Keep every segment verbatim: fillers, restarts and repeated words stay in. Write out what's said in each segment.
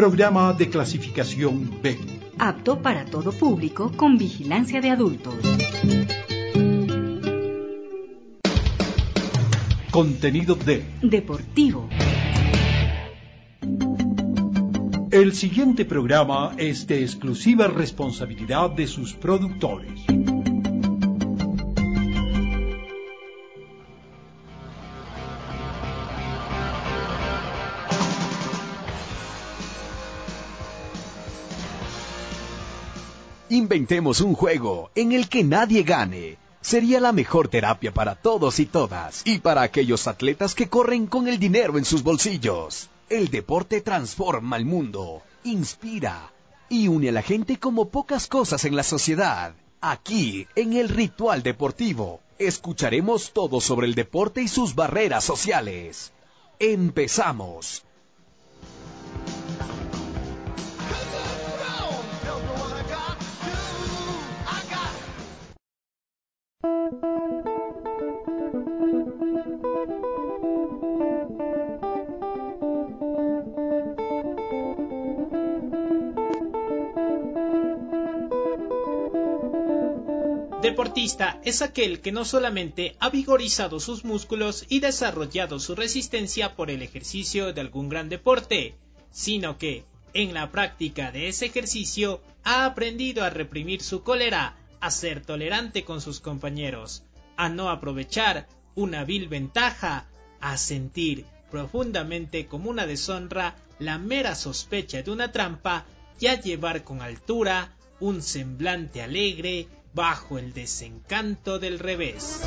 programa de clasificación B. Apto para todo público con vigilancia de adultos. Contenido D. Deportivo. El siguiente programa es de exclusiva responsabilidad de sus productores. Inventemos un juego en el que nadie gane. Sería la mejor terapia para todos y todas, y para aquellos atletas que corren con el dinero en sus bolsillos. El deporte transforma el mundo, inspira y une a la gente como pocas cosas en la sociedad. Aquí, en el Ritual Deportivo, escucharemos todo sobre el deporte y sus barreras sociales. ¡Empezamos! Deportista es aquel que no solamente ha vigorizado sus músculos y desarrollado su resistencia por el ejercicio de algún gran deporte, sino que, en la práctica de ese ejercicio, ha aprendido a reprimir su cólera, a ser tolerante con sus compañeros, a no aprovechar una vil ventaja, a sentir profundamente como una deshonra la mera sospecha de una trampa y a llevar con altura un semblante alegre bajo el desencanto del revés.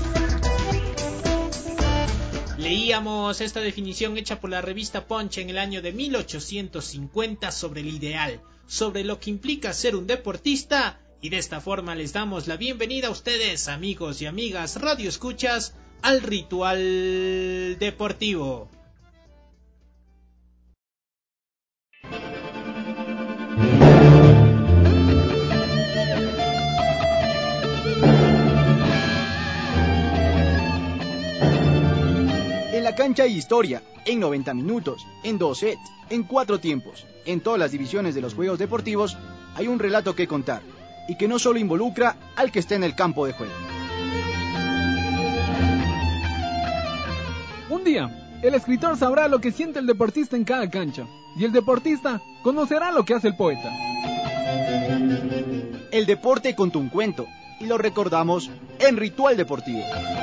Leíamos esta definición hecha por la revista Punch en el año de mil ochocientos cincuenta sobre el ideal, sobre lo que implica ser un deportista, y de esta forma les damos la bienvenida a ustedes, amigos y amigas radioescuchas, al Ritual Deportivo. En la cancha hay historia, en noventa minutos, en dos sets, en cuatro tiempos. En todas las divisiones de los juegos deportivos hay un relato que contar, y que no solo involucra al que esté en el campo de juego. Un día, el escritor sabrá lo que siente el deportista en cada cancha, y el deportista conocerá lo que hace el poeta. El deporte contó un cuento, y lo recordamos en Ritual Deportivo.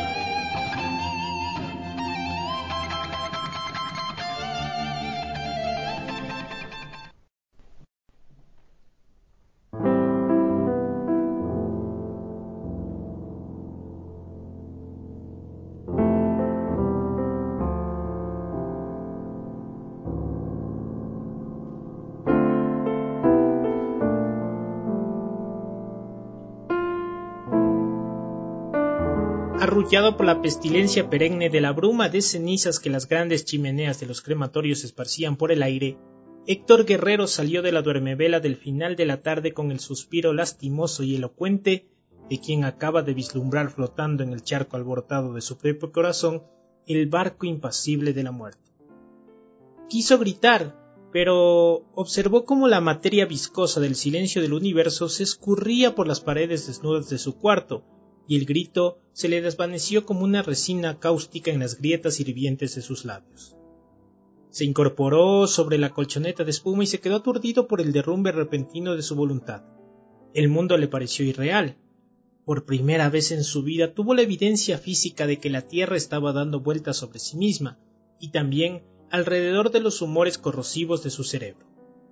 Arrullado por la pestilencia perenne de la bruma de cenizas que las grandes chimeneas de los crematorios esparcían por el aire, Héctor Guerrero salió de la duermevela del final de la tarde con el suspiro lastimoso y elocuente de quien acaba de vislumbrar flotando en el charco alborotado de su propio corazón el barco impasible de la muerte. Quiso gritar, pero observó cómo la materia viscosa del silencio del universo se escurría por las paredes desnudas de su cuarto, y el grito se le desvaneció como una resina cáustica en las grietas hirvientes de sus labios. Se incorporó sobre la colchoneta de espuma y se quedó aturdido por el derrumbe repentino de su voluntad. El mundo le pareció irreal. Por primera vez en su vida tuvo la evidencia física de que la Tierra estaba dando vueltas sobre sí misma, y también alrededor de los humores corrosivos de su cerebro.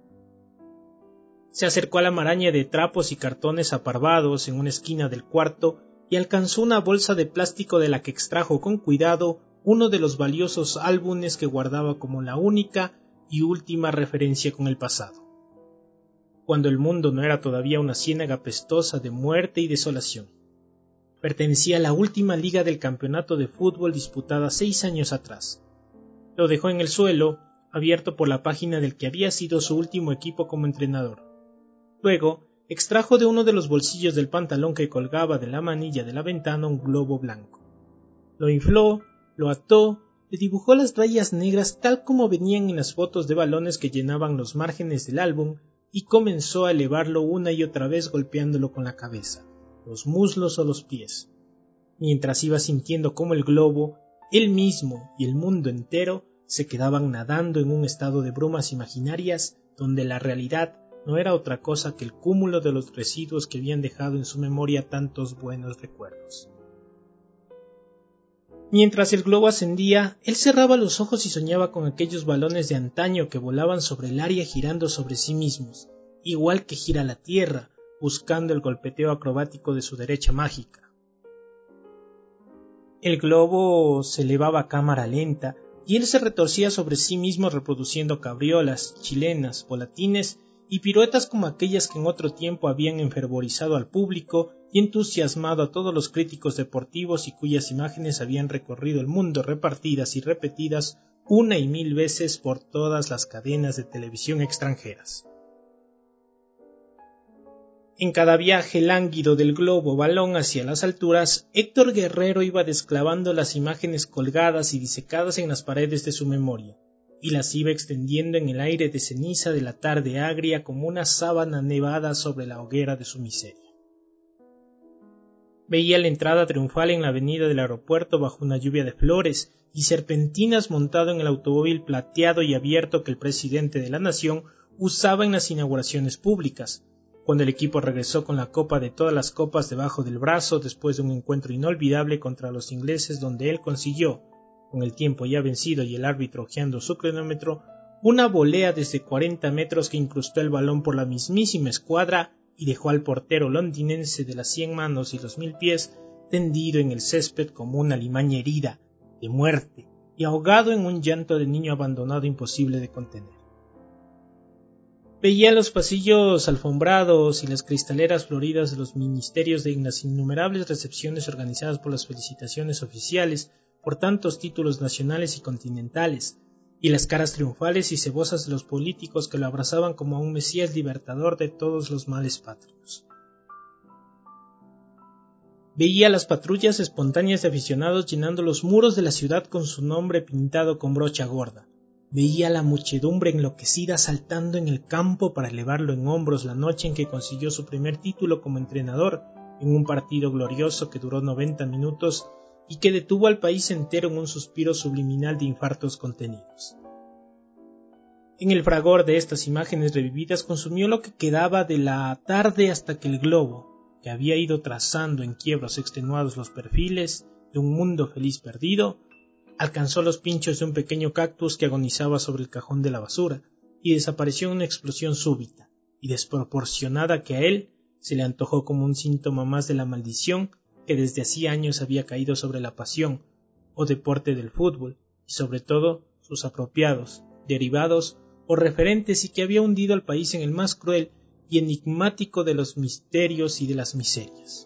Se acercó a la maraña de trapos y cartones aparvados en una esquina del cuarto y alcanzó una bolsa de plástico de la que extrajo con cuidado uno de los valiosos álbumes que guardaba como la única y última referencia con el pasado, cuando el mundo no era todavía una ciénaga pestosa de muerte y desolación. Pertenecía a la última liga del campeonato de fútbol disputada seis años atrás. Lo dejó en el suelo, abierto por la página del que había sido su último equipo como entrenador. Luego, extrajo de uno de los bolsillos del pantalón que colgaba de la manilla de la ventana un globo blanco. Lo infló, lo ató le dibujó las rayas negras tal como venían en las fotos de balones que llenaban los márgenes del álbum y comenzó a elevarlo una y otra vez golpeándolo con la cabeza, los muslos o los pies, mientras iba sintiendo cómo el globo, él mismo y el mundo entero se quedaban nadando en un estado de brumas imaginarias donde la realidad no era otra cosa que el cúmulo de los residuos que habían dejado en su memoria tantos buenos recuerdos. Mientras el globo ascendía, él cerraba los ojos y soñaba con aquellos balones de antaño que volaban sobre el área girando sobre sí mismos, igual que gira la Tierra, buscando el golpeteo acrobático de su derecha mágica. El globo se elevaba a cámara lenta y él se retorcía sobre sí mismo reproduciendo cabriolas, chilenas, volatines y piruetas como aquellas que en otro tiempo habían enfervorizado al público y entusiasmado a todos los críticos deportivos y cuyas imágenes habían recorrido el mundo repartidas y repetidas una y mil veces por todas las cadenas de televisión extranjeras. En cada viaje lánguido del globo balón hacia las alturas, Héctor Guerrero iba desclavando las imágenes colgadas y disecadas en las paredes de su memoria, y las iba extendiendo en el aire de ceniza de la tarde agria como una sábana nevada sobre la hoguera de su miseria. Veía la entrada triunfal en la avenida del aeropuerto bajo una lluvia de flores y serpentinas montado en el automóvil plateado y abierto que el presidente de la nación usaba en las inauguraciones públicas, cuando el equipo regresó con la copa de todas las copas debajo del brazo después de un encuentro inolvidable contra los ingleses donde él consiguió, con el tiempo ya vencido y el árbitro hojeando su cronómetro, una volea desde cuarenta metros que incrustó el balón por la mismísima escuadra y dejó al portero londinense de las cien manos y los mil pies tendido en el césped como una limaña herida, de muerte, y ahogado en un llanto de niño abandonado imposible de contener. Veía los pasillos alfombrados y las cristaleras floridas de los ministerios de las innumerables recepciones organizadas por las felicitaciones oficiales por tantos títulos nacionales y continentales, y las caras triunfales y cebosas de los políticos que lo abrazaban como a un mesías libertador de todos los males patrios. Veía las patrullas espontáneas de aficionados llenando los muros de la ciudad con su nombre pintado con brocha gorda. Veía la muchedumbre enloquecida saltando en el campo para elevarlo en hombros la noche en que consiguió su primer título como entrenador en un partido glorioso que duró noventa minutos y que detuvo al país entero en un suspiro subliminal de infartos contenidos. En el fragor de estas imágenes revividas consumió lo que quedaba de la tarde hasta que el globo, que había ido trazando en quiebros extenuados los perfiles de un mundo feliz perdido, alcanzó los pinchos de un pequeño cactus que agonizaba sobre el cajón de la basura y desapareció en una explosión súbita y desproporcionada que a él se le antojó como un síntoma más de la maldición que desde hacía años había caído sobre la pasión o deporte del fútbol y sobre todo sus apropiados, derivados o referentes y que había hundido al país en el más cruel y enigmático de los misterios y de las miserias.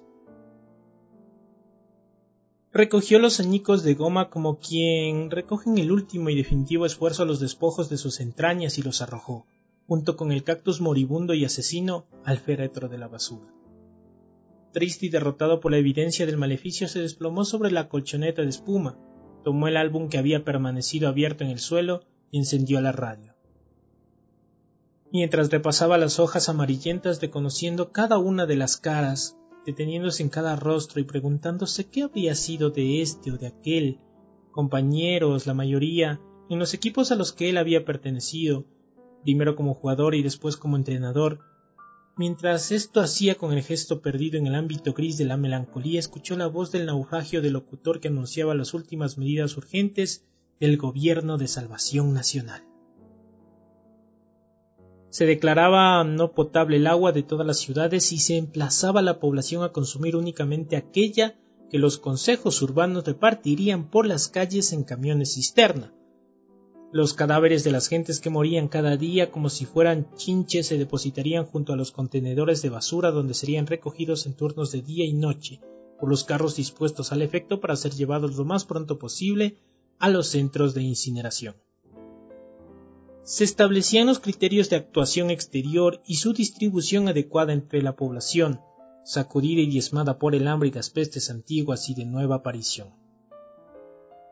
Recogió los añicos de goma como quien recoge en el último y definitivo esfuerzo los despojos de sus entrañas y los arrojó, junto con el cactus moribundo y asesino, al féretro de la basura. Triste y derrotado por la evidencia del maleficio, se desplomó sobre la colchoneta de espuma, tomó el álbum que había permanecido abierto en el suelo y encendió la radio. Mientras repasaba las hojas amarillentas reconociendo cada una de las caras, deteniéndose en cada rostro y preguntándose qué habría sido de este o de aquel, compañeros, la mayoría, en los equipos a los que él había pertenecido, primero como jugador y después como entrenador. Mientras esto hacía con el gesto perdido en el ámbito gris de la melancolía, escuchó la voz del naufragio del locutor que anunciaba las últimas medidas urgentes del Gobierno de Salvación Nacional. Se declaraba no potable el agua de todas las ciudades y se emplazaba a la población a consumir únicamente aquella que los consejos urbanos repartirían por las calles en camiones cisterna. Los cadáveres de las gentes que morían cada día como si fueran chinches se depositarían junto a los contenedores de basura donde serían recogidos en turnos de día y noche por los carros dispuestos al efecto para ser llevados lo más pronto posible a los centros de incineración. Se establecían los criterios de actuación exterior y su distribución adecuada entre la población, sacudida y diezmada por el hambre y las pestes antiguas y de nueva aparición.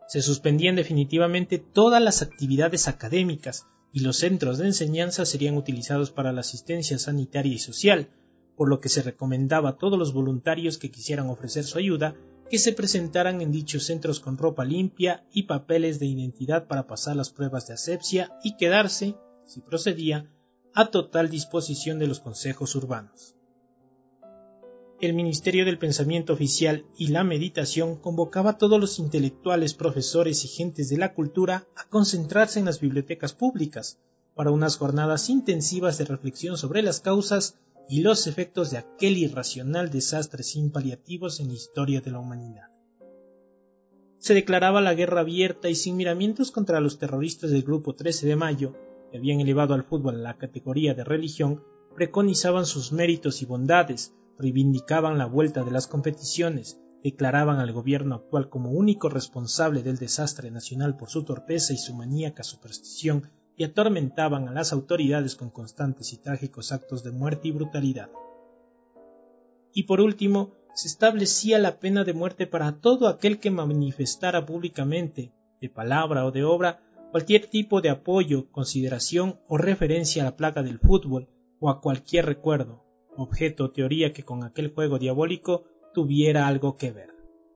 Se suspendían definitivamente todas las actividades académicas y los centros de enseñanza serían utilizados para la asistencia sanitaria y social, por lo que se recomendaba a todos los voluntarios que quisieran ofrecer su ayuda que se presentaran en dichos centros con ropa limpia y papeles de identidad para pasar las pruebas de asepsia y quedarse, si procedía, a total disposición de los consejos urbanos. El Ministerio del Pensamiento Oficial y la Meditación convocaba a todos los intelectuales, profesores y gentes de la cultura a concentrarse en las bibliotecas públicas para unas jornadas intensivas de reflexión sobre las causas y los efectos de aquel irracional desastre sin paliativos en la historia de la humanidad. Se declaraba la guerra abierta y sin miramientos contra los terroristas del Grupo trece de mayo, que habían elevado al fútbol a la categoría de religión, preconizaban sus méritos y bondades, reivindicaban la vuelta de las competiciones, declaraban al gobierno actual como único responsable del desastre nacional por su torpeza y su maníaca superstición y atormentaban a las autoridades con constantes y trágicos actos de muerte y brutalidad. Y por último, se establecía la pena de muerte para todo aquel que manifestara públicamente, de palabra o de obra, cualquier tipo de apoyo, consideración o referencia a la plaga del fútbol o a cualquier recuerdo, objeto o teoría que con aquel juego diabólico tuviera algo que ver.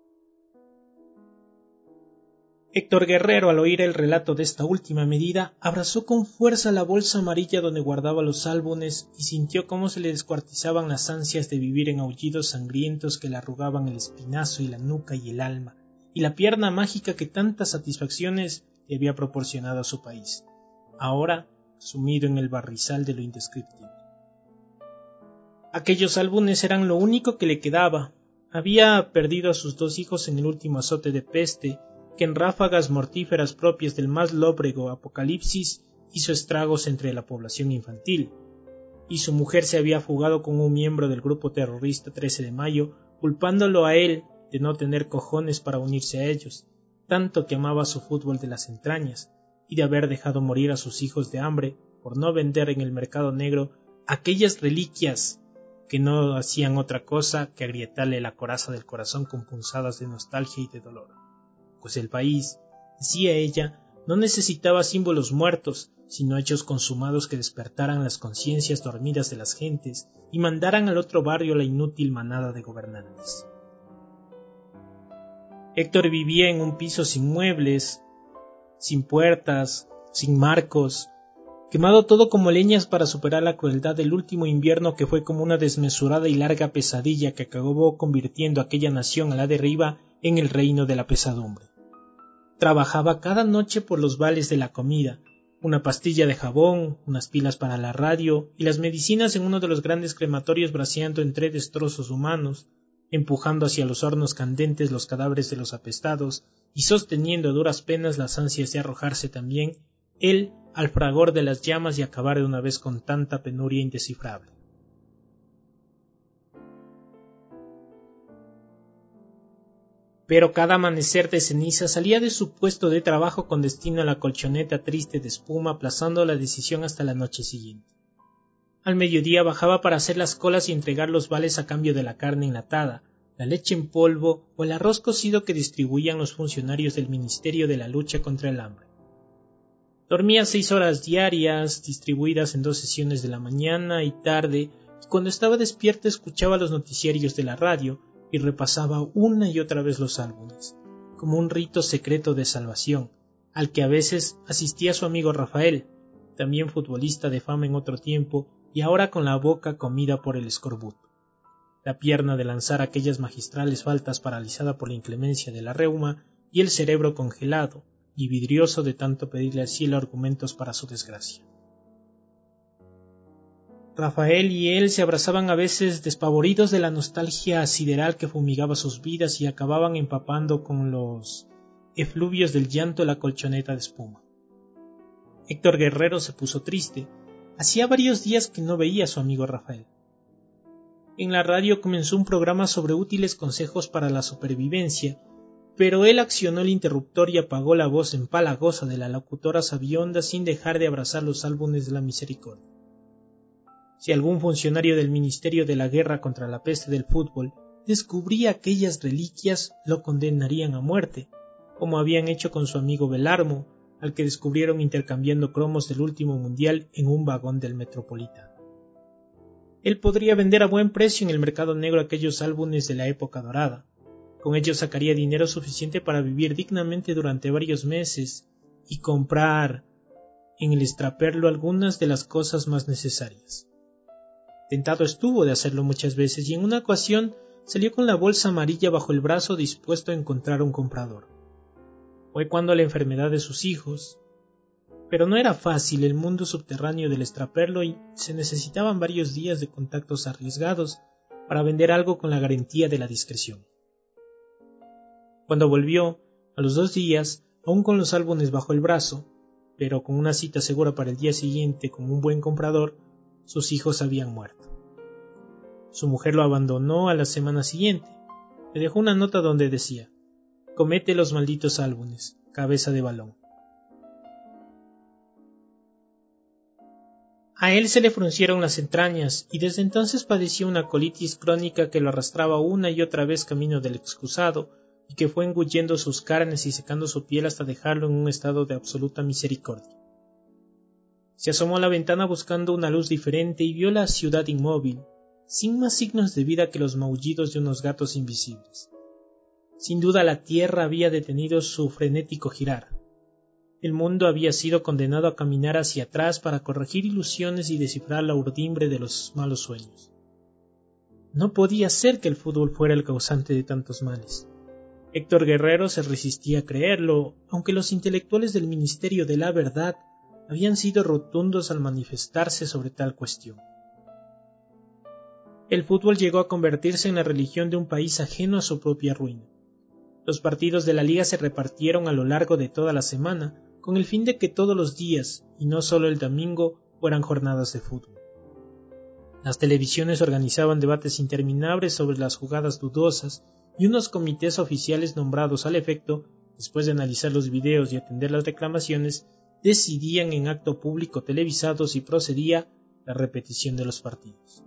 Héctor Guerrero, al oír el relato de esta última medida, abrazó con fuerza la bolsa amarilla donde guardaba los álbumes y sintió cómo se le descuartizaban las ansias de vivir en aullidos sangrientos que le arrugaban el espinazo y la nuca y el alma, y la pierna mágica que tantas satisfacciones le había proporcionado a su país, ahora sumido en el barrizal de lo indescriptible. Aquellos álbumes eran lo único que le quedaba. Había perdido a sus dos hijos en el último azote de peste, que en ráfagas mortíferas propias del más lóbrego apocalipsis hizo estragos entre la población infantil, y su mujer se había fugado con un miembro del grupo terrorista trece de mayo, culpándolo a él de no tener cojones para unirse a ellos, tanto que amaba su fútbol de las entrañas, y de haber dejado morir a sus hijos de hambre por no vender en el mercado negro aquellas reliquias que no hacían otra cosa que agrietarle la coraza del corazón con punzadas de nostalgia y de dolor. Pues el país, decía ella, no necesitaba símbolos muertos, sino hechos consumados que despertaran las conciencias dormidas de las gentes y mandaran al otro barrio la inútil manada de gobernantes. Héctor vivía en un piso sin muebles, sin puertas, sin marcos, quemado todo como leñas para superar la crueldad del último invierno que fue como una desmesurada y larga pesadilla que acabó convirtiendo a aquella nación a la deriva en el reino de la pesadumbre. Trabajaba cada noche por los vales de la comida, una pastilla de jabón, unas pilas para la radio y las medicinas en uno de los grandes crematorios braceando entre destrozos humanos, empujando hacia los hornos candentes los cadáveres de los apestados y sosteniendo a duras penas las ansias de arrojarse también él al fragor de las llamas y acabar de una vez con tanta penuria indescifrable. Pero cada amanecer de ceniza salía de su puesto de trabajo con destino a la colchoneta triste de espuma, aplazando la decisión hasta la noche siguiente. Al mediodía bajaba para hacer las colas y entregar los vales a cambio de la carne enlatada, la leche en polvo o el arroz cocido que distribuían los funcionarios del Ministerio de la Lucha contra el Hambre. Dormía seis horas diarias, distribuidas en dos sesiones de la mañana y tarde, y cuando estaba despierta escuchaba los noticiarios de la radio y repasaba una y otra vez los álbumes, como un rito secreto de salvación, al que a veces asistía su amigo Rafael, también futbolista de fama en otro tiempo y ahora con la boca comida por el escorbuto. La pierna de lanzar aquellas magistrales faltas paralizada por la inclemencia de la reuma y el cerebro congelado y vidrioso de tanto pedirle al cielo argumentos para su desgracia. Rafael y él se abrazaban a veces despavoridos de la nostalgia sideral que fumigaba sus vidas y acababan empapando con los efluvios del llanto la colchoneta de espuma. Héctor Guerrero se puso triste. Hacía varios días que no veía a su amigo Rafael. En la radio comenzó un programa sobre útiles consejos para la supervivencia, pero él accionó el interruptor y apagó la voz empalagosa de la locutora sabionda sin dejar de abrazar los álbumes de la misericordia. Si algún funcionario del Ministerio de la Guerra contra la Peste del Fútbol descubría aquellas reliquias, lo condenarían a muerte, como habían hecho con su amigo Belarmo, al que descubrieron intercambiando cromos del último mundial en un vagón del Metropolitano. Él podría vender a buen precio en el mercado negro aquellos álbumes de la época dorada. Con ellos sacaría dinero suficiente para vivir dignamente durante varios meses y comprar en el extraperlo algunas de las cosas más necesarias. Tentado estuvo de hacerlo muchas veces y en una ocasión salió con la bolsa amarilla bajo el brazo dispuesto a encontrar un comprador. Fue cuando la enfermedad de sus hijos. Pero no era fácil el mundo subterráneo del extraperlo y se necesitaban varios días de contactos arriesgados para vender algo con la garantía de la discreción. Cuando volvió, a los dos días, aún con los álbumes bajo el brazo, pero con una cita segura para el día siguiente con un buen comprador, sus hijos habían muerto. Su mujer lo abandonó a la semana siguiente. Le dejó una nota donde decía: «Comete los malditos álbumes, cabeza de balón». A él se le fruncieron las entrañas y desde entonces padeció una colitis crónica que lo arrastraba una y otra vez camino del excusado y que fue engullendo sus carnes y secando su piel hasta dejarlo en un estado de absoluta misericordia. Se asomó a la ventana buscando una luz diferente y vio la ciudad inmóvil, sin más signos de vida que los maullidos de unos gatos invisibles. Sin duda la tierra había detenido su frenético girar. El mundo había sido condenado a caminar hacia atrás para corregir ilusiones y descifrar la urdimbre de los malos sueños. No podía ser que el fútbol fuera el causante de tantos males. Héctor Guerrero se resistía a creerlo, aunque los intelectuales del Ministerio de la Verdad habían sido rotundos al manifestarse sobre tal cuestión. El fútbol llegó a convertirse en la religión de un país ajeno a su propia ruina. Los partidos de la liga se repartieron a lo largo de toda la semana, con el fin de que todos los días, y no solo el domingo, fueran jornadas de fútbol. Las televisiones organizaban debates interminables sobre las jugadas dudosas y unos comités oficiales nombrados al efecto, después de analizar los videos y atender las reclamaciones, decidían en acto público televisado si procedía la repetición de los partidos.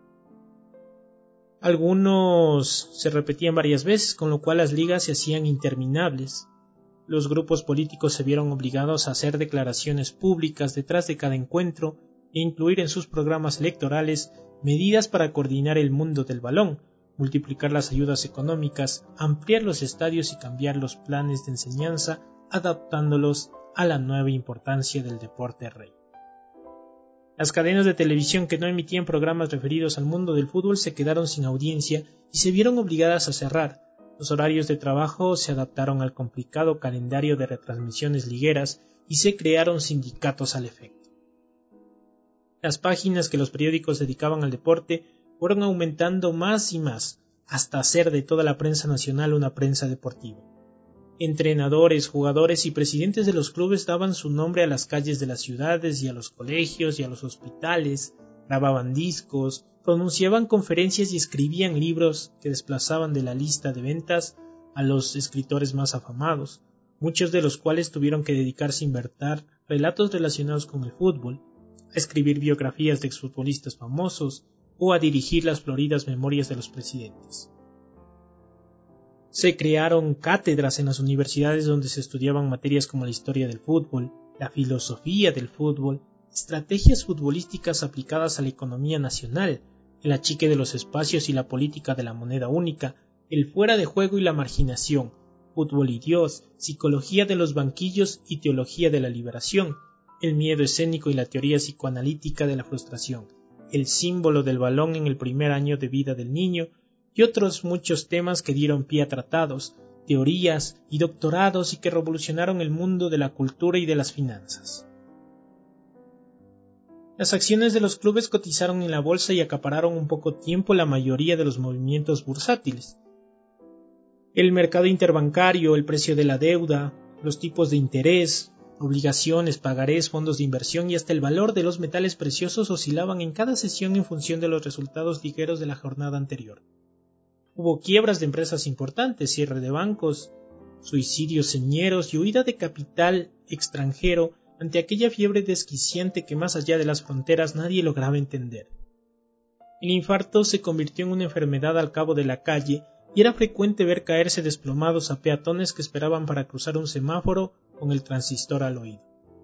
Algunos se repetían varias veces, con lo cual las ligas se hacían interminables. Los grupos políticos se vieron obligados a hacer declaraciones públicas detrás de cada encuentro e incluir en sus programas electorales medidas para coordinar el mundo del balón, multiplicar las ayudas económicas, ampliar los estadios y cambiar los planes de enseñanza, adaptándolos a la nueva importancia del deporte rey. Las cadenas de televisión que no emitían programas referidos al mundo del fútbol se quedaron sin audiencia y se vieron obligadas a cerrar. Los horarios de trabajo se adaptaron al complicado calendario de retransmisiones ligueras y se crearon sindicatos al efecto. Las páginas que los periódicos dedicaban al deporte fueron aumentando más y más, hasta hacer de toda la prensa nacional una prensa deportiva. Entrenadores, jugadores y presidentes de los clubes daban su nombre a las calles de las ciudades y a los colegios y a los hospitales, grababan discos, pronunciaban conferencias y escribían libros que desplazaban de la lista de ventas a los escritores más afamados, muchos de los cuales tuvieron que dedicarse a inventar relatos relacionados con el fútbol, a escribir biografías de exfutbolistas famosos o a dirigir las floridas memorias de los presidentes. Se crearon cátedras en las universidades donde se estudiaban materias como la historia del fútbol, la filosofía del fútbol, estrategias futbolísticas aplicadas a la economía nacional, el achique de los espacios y la política de la moneda única, el fuera de juego y la marginación, fútbol y Dios, psicología de los banquillos y teología de la liberación, el miedo escénico y la teoría psicoanalítica de la frustración, el símbolo del balón en el primer año de vida del niño, y otros muchos temas que dieron pie a tratados, teorías y doctorados y que revolucionaron el mundo de la cultura y de las finanzas. Las acciones de los clubes cotizaron en la bolsa y acapararon en poco tiempo la mayoría de los movimientos bursátiles. El mercado interbancario, el precio de la deuda, los tipos de interés, obligaciones, pagarés, fondos de inversión y hasta el valor de los metales preciosos oscilaban en cada sesión en función de los resultados ligeros de la jornada anterior. Hubo quiebras de empresas importantes, cierre de bancos, suicidios señeros y huida de capital extranjero ante aquella fiebre desquiciante que más allá de las fronteras nadie lograba entender. El infarto se convirtió en una enfermedad al cabo de la calle y era frecuente ver caerse desplomados a peatones que esperaban para cruzar un semáforo con el transistor al oído.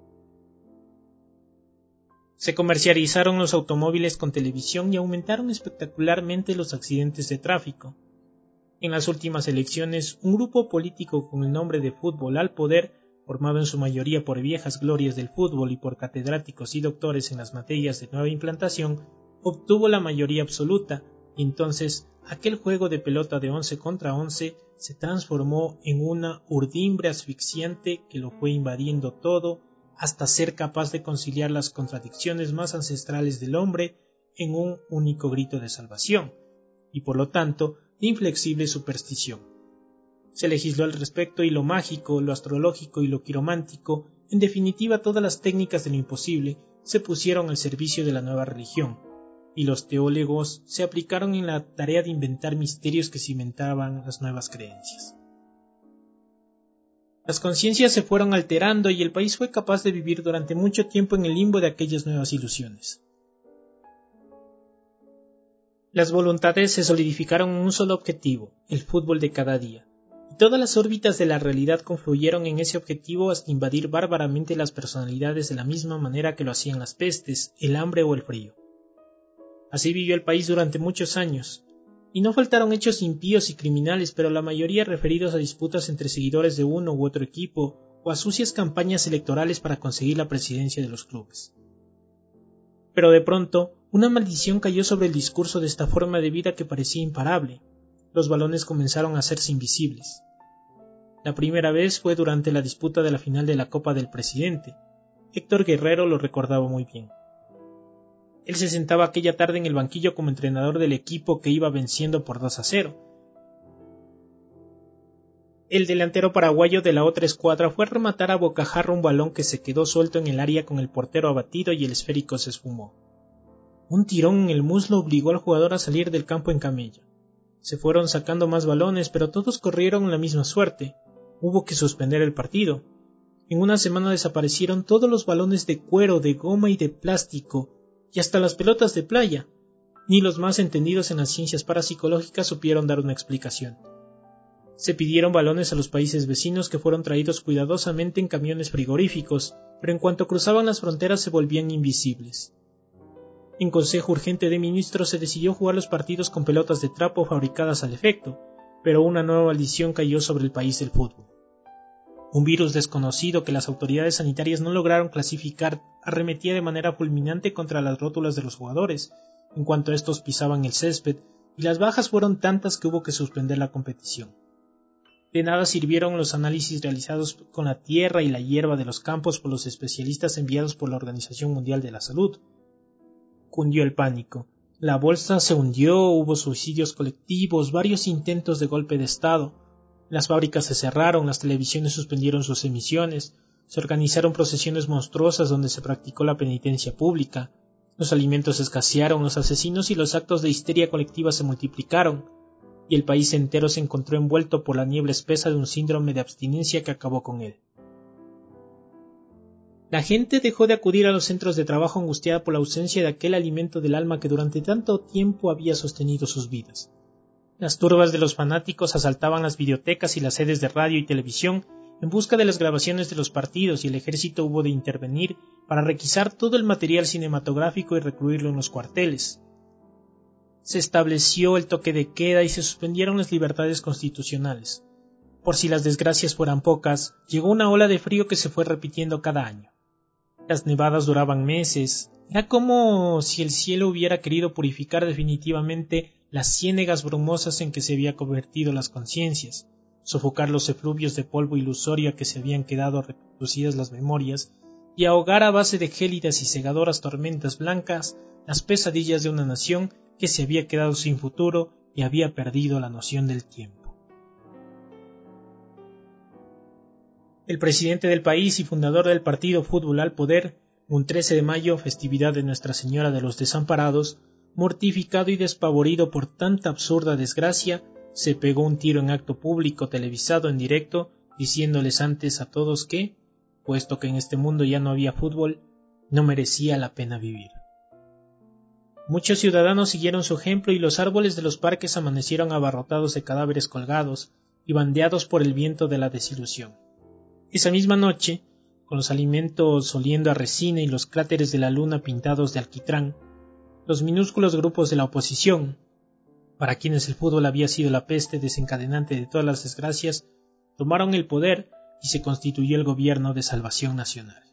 Se comercializaron los automóviles con televisión y aumentaron espectacularmente los accidentes de tráfico. En las últimas elecciones, un grupo político con el nombre de Fútbol al Poder, formado en su mayoría por viejas glorias del fútbol y por catedráticos y doctores en las materias de nueva implantación, obtuvo la mayoría absoluta, y entonces aquel juego de pelota de once contra once se transformó en una urdimbre asfixiante que lo fue invadiendo todo hasta ser capaz de conciliar las contradicciones más ancestrales del hombre en un único grito de salvación, y por lo tanto de inflexible superstición. Se legisló al respecto y lo mágico, lo astrológico y lo quiromántico, en definitiva todas las técnicas de lo imposible, se pusieron al servicio de la nueva religión, y los teólogos se aplicaron en la tarea de inventar misterios que cimentaban las nuevas creencias. Las conciencias se fueron alterando y el país fue capaz de vivir durante mucho tiempo en el limbo de aquellas nuevas ilusiones. Las voluntades se solidificaron en un solo objetivo, el fútbol de cada día, y todas las órbitas de la realidad confluyeron en ese objetivo hasta invadir bárbaramente las personalidades de la misma manera que lo hacían las pestes, el hambre o el frío. Así vivió el país durante muchos años, y no faltaron hechos impíos y criminales, pero la mayoría referidos a disputas entre seguidores de uno u otro equipo o a sucias campañas electorales para conseguir la presidencia de los clubes. Pero de pronto, una maldición cayó sobre el discurso de esta forma de vida que parecía imparable. Los balones comenzaron a hacerse invisibles. La primera vez fue durante la disputa de la final de la Copa del Presidente. Héctor Guerrero lo recordaba muy bien. Él se sentaba aquella tarde en el banquillo como entrenador del equipo que iba venciendo por dos a cero. El delantero paraguayo de la otra escuadra fue a rematar a bocajarro un balón que se quedó suelto en el área con el portero abatido y el esférico se esfumó. Un tirón en el muslo obligó al jugador a salir del campo en camilla. Se fueron sacando más balones, pero todos corrieron la misma suerte. Hubo que suspender el partido. En una semana desaparecieron todos los balones de cuero, de goma y de plástico, y hasta las pelotas de playa. Ni los más entendidos en las ciencias parapsicológicas supieron dar una explicación. Se pidieron balones a los países vecinos que fueron traídos cuidadosamente en camiones frigoríficos, pero en cuanto cruzaban las fronteras se volvían invisibles. En consejo urgente de ministros se decidió jugar los partidos con pelotas de trapo fabricadas al efecto, pero una nueva maldición cayó sobre el país del fútbol. Un virus desconocido que las autoridades sanitarias no lograron clasificar arremetía de manera fulminante contra las rótulas de los jugadores, en cuanto estos pisaban el césped, y las bajas fueron tantas que hubo que suspender la competición. De nada sirvieron los análisis realizados con la tierra y la hierba de los campos por los especialistas enviados por la Organización Mundial de la Salud. Cundió el pánico. La bolsa se hundió, hubo suicidios colectivos, varios intentos de golpe de Estado. Las fábricas se cerraron, las televisiones suspendieron sus emisiones, se organizaron procesiones monstruosas donde se practicó la penitencia pública, los alimentos escasearon, los asesinos y los actos de histeria colectiva se multiplicaron, y el país entero se encontró envuelto por la niebla espesa de un síndrome de abstinencia que acabó con él. La gente dejó de acudir a los centros de trabajo angustiada por la ausencia de aquel alimento del alma que durante tanto tiempo había sostenido sus vidas. Las turbas de los fanáticos asaltaban las videotecas y las sedes de radio y televisión en busca de las grabaciones de los partidos y el ejército hubo de intervenir para requisar todo el material cinematográfico y recluirlo en los cuarteles. Se estableció el toque de queda y se suspendieron las libertades constitucionales. Por si las desgracias fueran pocas, llegó una ola de frío que se fue repitiendo cada año. Las nevadas duraban meses. Era como si el cielo hubiera querido purificar definitivamente las ciénegas brumosas en que se había convertido las conciencias, sofocar los efluvios de polvo ilusorio a que se habían quedado reproducidas las memorias, y ahogar a base de gélidas y cegadoras tormentas blancas las pesadillas de una nación que se había quedado sin futuro y había perdido la noción del tiempo. El presidente del país y fundador del partido Fútbol al Poder, un trece de mayo, festividad de Nuestra Señora de los Desamparados, mortificado y despavorido por tanta absurda desgracia, se pegó un tiro en acto público televisado en directo, diciéndoles antes a todos que, puesto que en este mundo ya no había fútbol, no merecía la pena vivir. Muchos ciudadanos siguieron su ejemplo y los árboles de los parques amanecieron abarrotados de cadáveres colgados y bandeados por el viento de la desilusión. Esa misma noche, con los alimentos oliendo a resina y los cráteres de la luna pintados de alquitrán, los minúsculos grupos de la oposición, para quienes el fútbol había sido la peste desencadenante de todas las desgracias, tomaron el poder y se constituyó el gobierno de salvación nacional.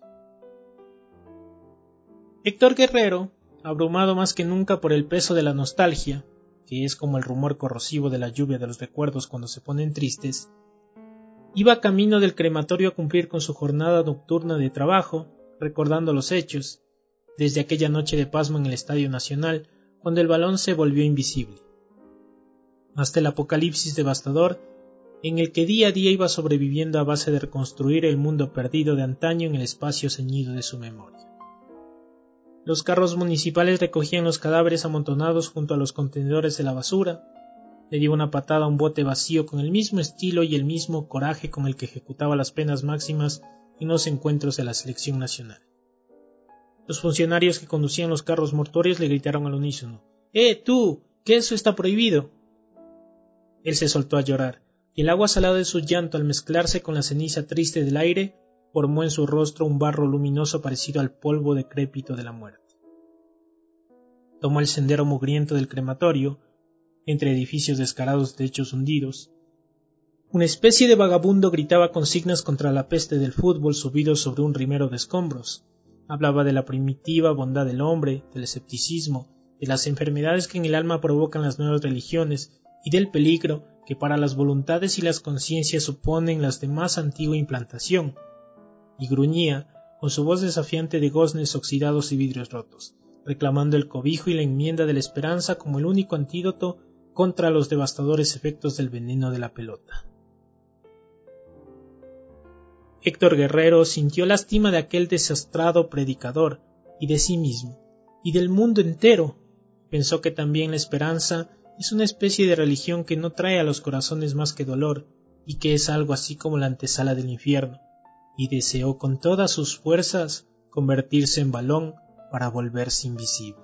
Héctor Guerrero, abrumado más que nunca por el peso de la nostalgia, que es como el rumor corrosivo de la lluvia de los recuerdos cuando se ponen tristes, iba camino del crematorio a cumplir con su jornada nocturna de trabajo, recordando los hechos, desde aquella noche de pasmo en el Estadio Nacional, cuando el balón se volvió invisible, hasta el apocalipsis devastador en el que día a día iba sobreviviendo a base de reconstruir el mundo perdido de antaño en el espacio ceñido de su memoria. Los carros municipales recogían los cadáveres amontonados junto a los contenedores de la basura. Le dio una patada a un bote vacío con el mismo estilo y el mismo coraje con el que ejecutaba las penas máximas en los encuentros de la selección nacional. Los funcionarios que conducían los carros mortuorios le gritaron al unísono: ¡Eh, tú! ¡Que eso está prohibido! Él se soltó a llorar, y el agua salada de su llanto, al mezclarse con la ceniza triste del aire, formó en su rostro un barro luminoso parecido al polvo decrépito de la muerte. Tomó el sendero mugriento del crematorio, entre edificios descarados de techos hundidos. Una especie de vagabundo gritaba consignas contra la peste del fútbol subido sobre un rimero de escombros. Hablaba de la primitiva bondad del hombre, del escepticismo, de las enfermedades que en el alma provocan las nuevas religiones y del peligro que para las voluntades y las conciencias suponen las de más antigua implantación, y gruñía con su voz desafiante de goznes oxidados y vidrios rotos, reclamando el cobijo y la enmienda de la esperanza como el único antídoto contra los devastadores efectos del veneno de la pelota. Héctor Guerrero sintió lástima de aquel desastrado predicador, y de sí mismo, y del mundo entero. Pensó que también la esperanza es una especie de religión que no trae a los corazones más que dolor, y que es algo así como la antesala del infierno, y deseó con todas sus fuerzas convertirse en balón para volverse invisible.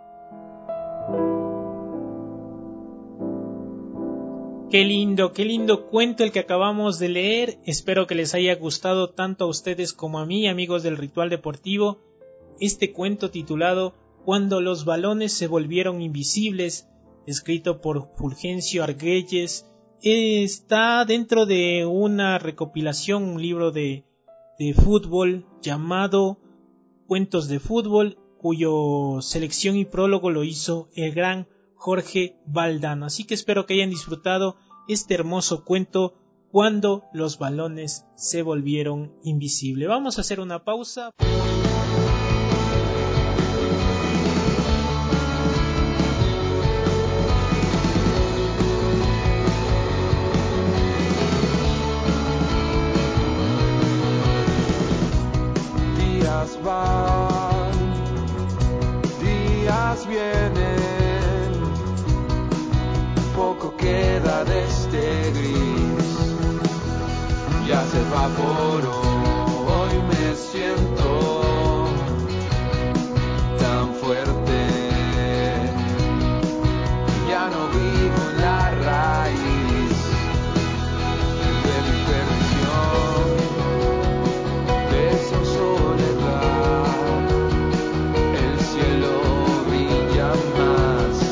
Qué lindo, qué lindo cuento el que acabamos de leer. Espero que les haya gustado tanto a ustedes como a mí, amigos del Ritual Deportivo. Este cuento titulado Cuando los balones se volvieron invisibles, escrito por Fulgencio Argüelles, está dentro de una recopilación, un libro de, de fútbol llamado Cuentos de Fútbol, cuyo selección y prólogo lo hizo el gran Jorge Valdano. Así que espero que hayan disfrutado este hermoso cuento Cuando los balones se volvieron invisibles. Vamos a hacer una pausa. Días van, días vienen, poco queda de este gris, ya se evaporó, hoy me siento tan fuerte, ya no vivo en la raíz de mi perdición, de esa soledad, el cielo brilla más.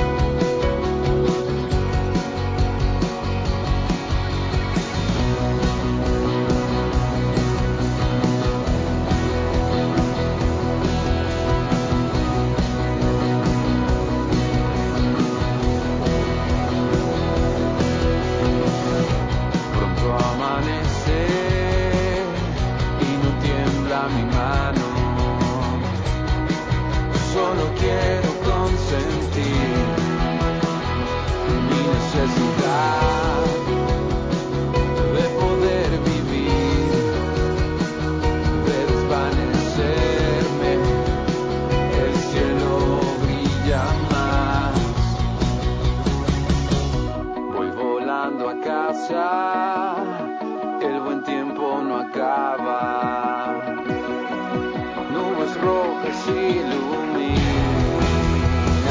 Pronto amanece y no tiembla mi mano, solo quiero consentir mi necesidad de poder vivir, de desvanecerme, el cielo brilla más. Voy volando a casa, el buen tiempo no acaba, nubes rojas iluminan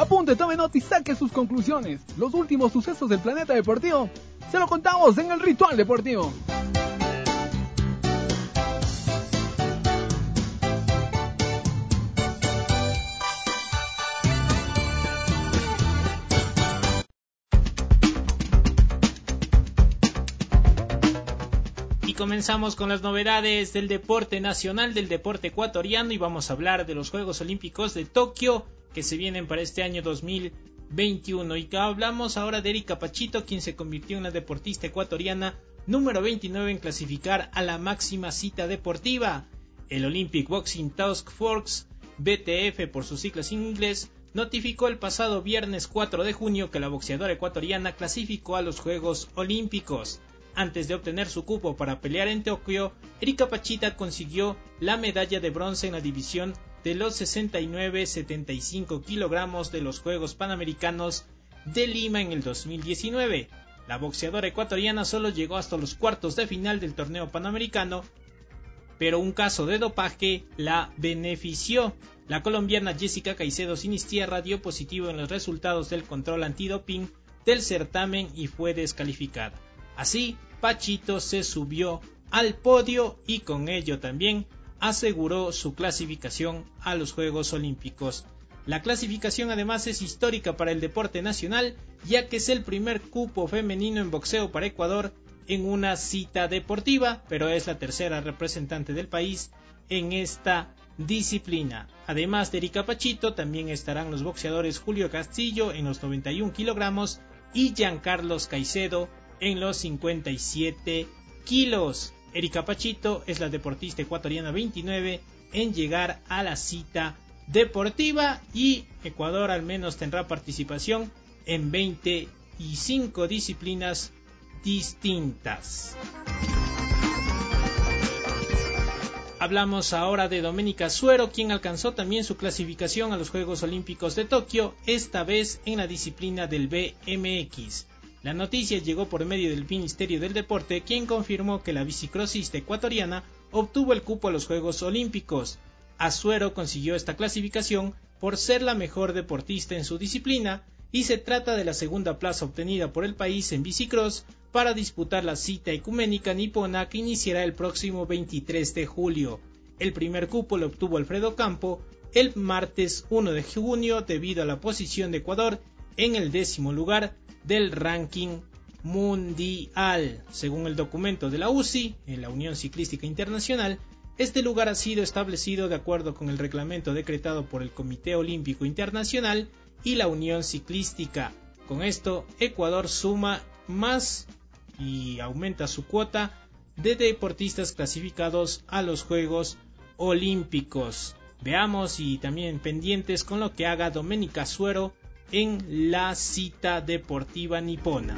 Apunte, tome nota y saque sus conclusiones. Los últimos sucesos del planeta deportivo se lo contamos en el Ritual Deportivo. Comenzamos con las novedades del deporte nacional, del deporte ecuatoriano, y vamos a hablar de los Juegos Olímpicos de Tokio que se vienen para este año dos mil veintiuno. Y que hablamos ahora de Erika Pachito, quien se convirtió en la deportista ecuatoriana número veintinueve en clasificar a la máxima cita deportiva. El Olympic Boxing Task Force, B T F por sus siglas en inglés, notificó el pasado viernes cuatro de junio que la boxeadora ecuatoriana clasificó a los Juegos Olímpicos. Antes de obtener su cupo para pelear en Tokio, Erika Pachita consiguió la medalla de bronce en la división de los sesenta y nueve a setenta y cinco kilogramos de los Juegos Panamericanos de Lima en el dos mil diecinueve. La boxeadora ecuatoriana solo llegó hasta los cuartos de final del torneo panamericano, pero un caso de dopaje la benefició. La colombiana Jessica Caicedo Sinistierra dio positivo en los resultados del control antidoping del certamen y fue descalificada. Así, Pachito se subió al podio y con ello también aseguró su clasificación a los Juegos Olímpicos. La clasificación además es histórica para el deporte nacional, ya que es el primer cupo femenino en boxeo para Ecuador en una cita deportiva, pero es la tercera representante del país en esta disciplina. Además de Erika Pachito, también estarán los boxeadores Julio Castillo en los noventa y un kilogramos y Giancarlos Caicedo en los cincuenta y siete kilos. Erika Pachito es la deportista ecuatoriana veintinueve en llegar a la cita deportiva, y Ecuador al menos tendrá participación en veinticinco disciplinas distintas. Hablamos ahora de Doménica Suero, quien alcanzó también su clasificación a los Juegos Olímpicos de Tokio, esta vez en la disciplina del B M X. La noticia llegó por medio del Ministerio del Deporte, quien confirmó que la bicicrossista ecuatoriana obtuvo el cupo a los Juegos Olímpicos. Azuero consiguió esta clasificación por ser la mejor deportista en su disciplina, y se trata de la segunda plaza obtenida por el país en bicicross para disputar la cita ecuménica nipona que iniciará el próximo veintitrés de julio. El primer cupo lo obtuvo Alfredo Campo el martes uno de junio debido a la posición de Ecuador en el décimo lugar del ranking mundial. Según el documento de la U C I, en la Unión Ciclística Internacional, este lugar ha sido establecido de acuerdo con el reglamento decretado por el Comité Olímpico Internacional y la Unión Ciclística. Con esto, Ecuador suma más y aumenta su cuota de deportistas clasificados a los Juegos Olímpicos. Veamos y también pendientes con lo que haga Doménica Suero en la cita deportiva nipona.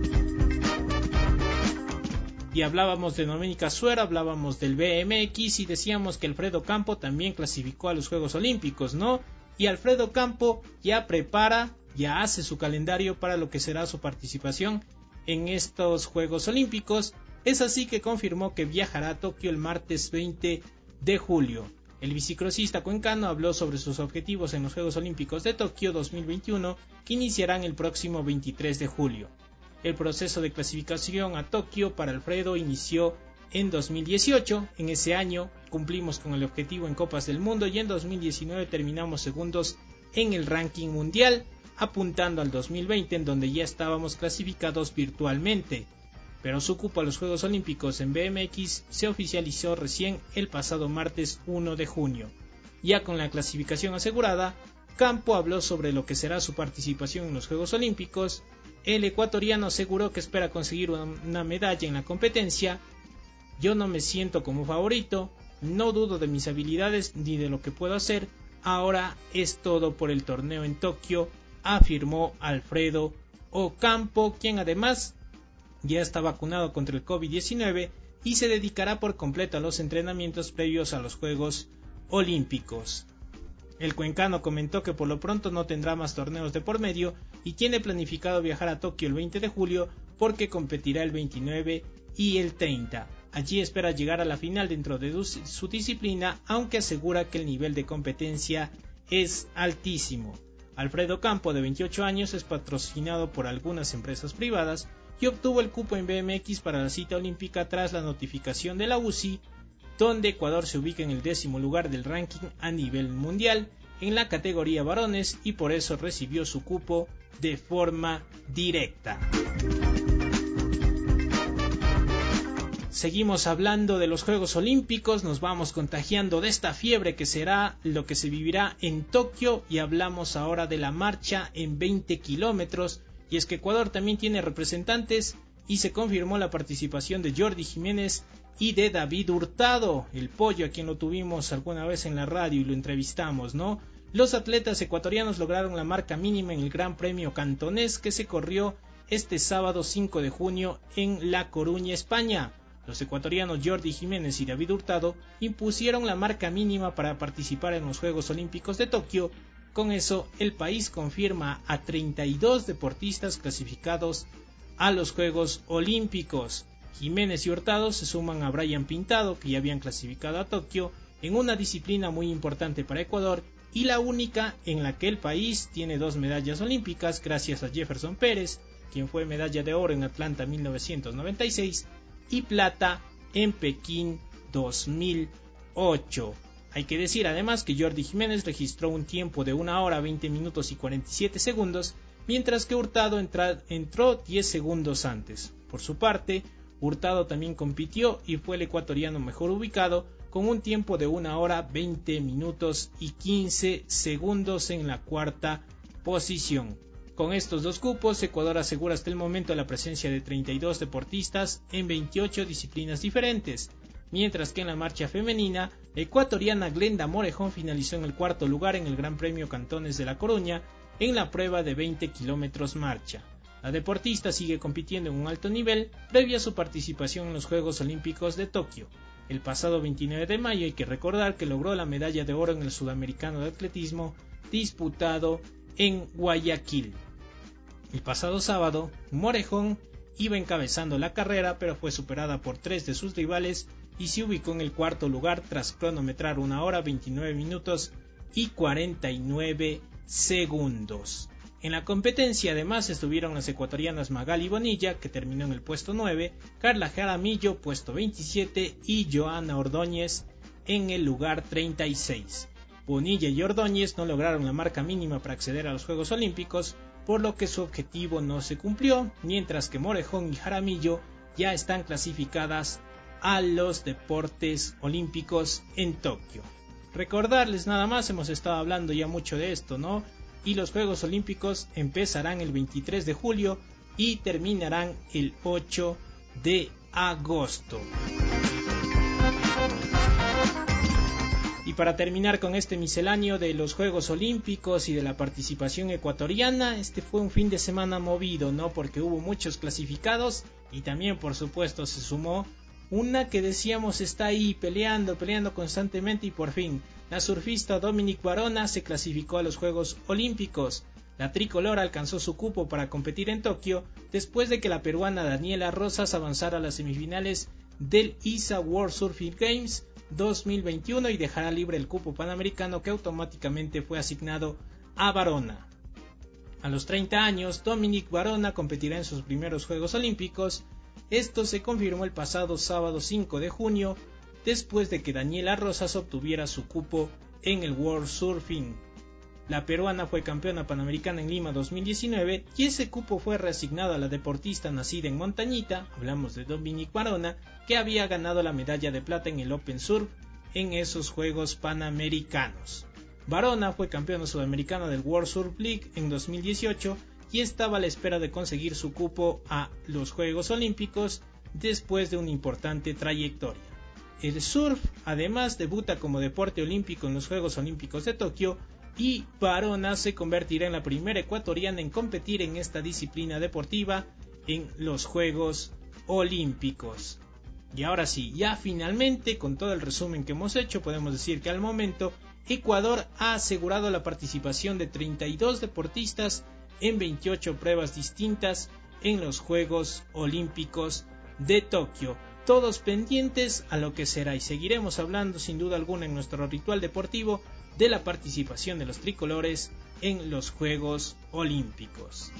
Y hablábamos de Doménica Suero, hablábamos del B M X y decíamos que Alfredo Campo también clasificó a los Juegos Olímpicos, ¿no? Y Alfredo Campo ya prepara, ya hace su calendario para lo que será su participación en estos Juegos Olímpicos. Es así que confirmó que viajará a Tokio el martes veinte de julio. El bicicrossista cuencano habló sobre sus objetivos en los Juegos Olímpicos de Tokio dos mil veintiuno, que iniciarán el próximo veintitrés de julio. El proceso de clasificación a Tokio para Alfredo inició en dos mil dieciocho. En ese año cumplimos con el objetivo en Copas del Mundo y en dos mil diecinueve terminamos segundos en el ranking mundial, apuntando al dos mil veinte, en donde ya estábamos clasificados virtualmente. Pero su cupo a los Juegos Olímpicos en B M X se oficializó recién el pasado martes uno de junio. Ya con la clasificación asegurada, Campo habló sobre lo que será su participación en los Juegos Olímpicos. El ecuatoriano aseguró que espera conseguir una medalla en la competencia. Yo no me siento como favorito, no dudo de mis habilidades ni de lo que puedo hacer, ahora es todo por el torneo en Tokio, afirmó Alfredo Ocampo, quien además ya está vacunado contra el COVID diecinueve y se dedicará por completo a los entrenamientos previos a los Juegos Olímpicos. El cuencano comentó que por lo pronto no tendrá más torneos de por medio y tiene planificado viajar a Tokio el veinte de julio porque competirá el veintinueve y el treinta. Allí espera llegar a la final dentro de su disciplina, aunque asegura que el nivel de competencia es altísimo. Alfredo Campo, de veintiocho años, es patrocinado por algunas empresas privadas y obtuvo el cupo en B M X para la cita olímpica tras la notificación de la U C I, donde Ecuador se ubica en el décimo lugar del ranking a nivel mundial en la categoría varones y por eso recibió su cupo de forma directa. Seguimos hablando de los Juegos Olímpicos, nos vamos contagiando de esta fiebre que será lo que se vivirá en Tokio y hablamos ahora de la marcha en veinte kilómetros, y es que Ecuador también tiene representantes y se confirmó la participación de Jordi Jiménez y de David Hurtado, el pollo, a quien lo tuvimos alguna vez en la radio y lo entrevistamos, ¿no? Los atletas ecuatorianos lograron la marca mínima en el Gran Premio Cantonés que se corrió este sábado cinco de junio en La Coruña, España. Los ecuatorianos Jordi Jiménez y David Hurtado impusieron la marca mínima para participar en los Juegos Olímpicos de Tokio. Con eso, el país confirma a treinta y dos deportistas clasificados a los Juegos Olímpicos. Jiménez y Hurtado se suman a Brian Pintado, que ya habían clasificado a Tokio, en una disciplina muy importante para Ecuador y la única en la que el país tiene dos medallas olímpicas gracias a Jefferson Pérez, quien fue medalla de oro en Atlanta mil novecientos noventa y seis y plata en Pekín dos mil ocho. Hay que decir además que Jordi Jiménez registró un tiempo de una hora veinte minutos y cuarenta y siete segundos, mientras que Hurtado entra, entró diez segundos antes. Por su parte, Hurtado también compitió y fue el ecuatoriano mejor ubicado con un tiempo de una hora veinte minutos y quince segundos en la cuarta posición. Con estos dos cupos, Ecuador asegura hasta el momento la presencia de treinta y dos deportistas en veintiocho disciplinas diferentes, mientras que en la marcha femenina, la ecuatoriana Glenda Morejón finalizó en el cuarto lugar en el Gran Premio Cantones de La Coruña en la prueba de veinte kilómetros marcha. La deportista sigue compitiendo en un alto nivel previa a su participación en los Juegos Olímpicos de Tokio. El pasado veintinueve de mayo hay que recordar que logró la medalla de oro en el Sudamericano de Atletismo disputado en Guayaquil. El pasado sábado, Morejón iba encabezando la carrera, pero fue superada por tres de sus rivales y se ubicó en el cuarto lugar tras cronometrar una hora veintinueve minutos y cuarenta y nueve segundos. En la competencia además estuvieron las ecuatorianas Magali Bonilla, que terminó en el puesto nueve, Carla Jaramillo, puesto veintisiete, y Joana Ordóñez en el lugar treinta y seis. Bonilla y Ordóñez no lograron la marca mínima para acceder a los Juegos Olímpicos, por lo que su objetivo no se cumplió, mientras que Morejón y Jaramillo ya están clasificadas a los deportes olímpicos en Tokio. Recordarles nada más, hemos estado hablando ya mucho de esto, ¿no? Y los Juegos Olímpicos empezarán el veintitrés de julio y terminarán el ocho de agosto. Y para terminar con este misceláneo de los Juegos Olímpicos y de la participación ecuatoriana, este fue un fin de semana movido, ¿no? Porque hubo muchos clasificados y también, por supuesto, se sumó una que decíamos está ahí peleando, peleando constantemente y por fin, la surfista Dominic Varona se clasificó a los Juegos Olímpicos. La tricolor alcanzó su cupo para competir en Tokio después de que la peruana Daniela Rosas avanzara a las semifinales del I S A World Surfing Games dos mil veintiuno y dejará libre el cupo panamericano que automáticamente fue asignado a Varona. A los treinta años, Dominic Varona competirá en sus primeros Juegos Olímpicos. Esto se confirmó el pasado sábado cinco de junio, después de que Daniela Rosas obtuviera su cupo en el World Surfing. La peruana fue campeona panamericana en Lima dos mil diecinueve y ese cupo fue reasignado a la deportista nacida en Montañita, hablamos de Dominic Varona, que había ganado la medalla de plata en el Open Surf en esos Juegos Panamericanos. Varona fue campeona sudamericana del World Surf League en dos mil dieciocho y estaba a la espera de conseguir su cupo a los Juegos Olímpicos después de una importante trayectoria. El surf además debuta como deporte olímpico en los Juegos Olímpicos de Tokio y Varona se convertirá en la primera ecuatoriana en competir en esta disciplina deportiva en los Juegos Olímpicos. Y ahora sí, ya finalmente con todo el resumen que hemos hecho, podemos decir que al momento Ecuador ha asegurado la participación de treinta y dos deportistas en veintiocho pruebas distintas en los Juegos Olímpicos de Tokio. Todos pendientes a lo que será y seguiremos hablando sin duda alguna en nuestro ritual deportivo de la participación de los tricolores en los Juegos Olímpicos.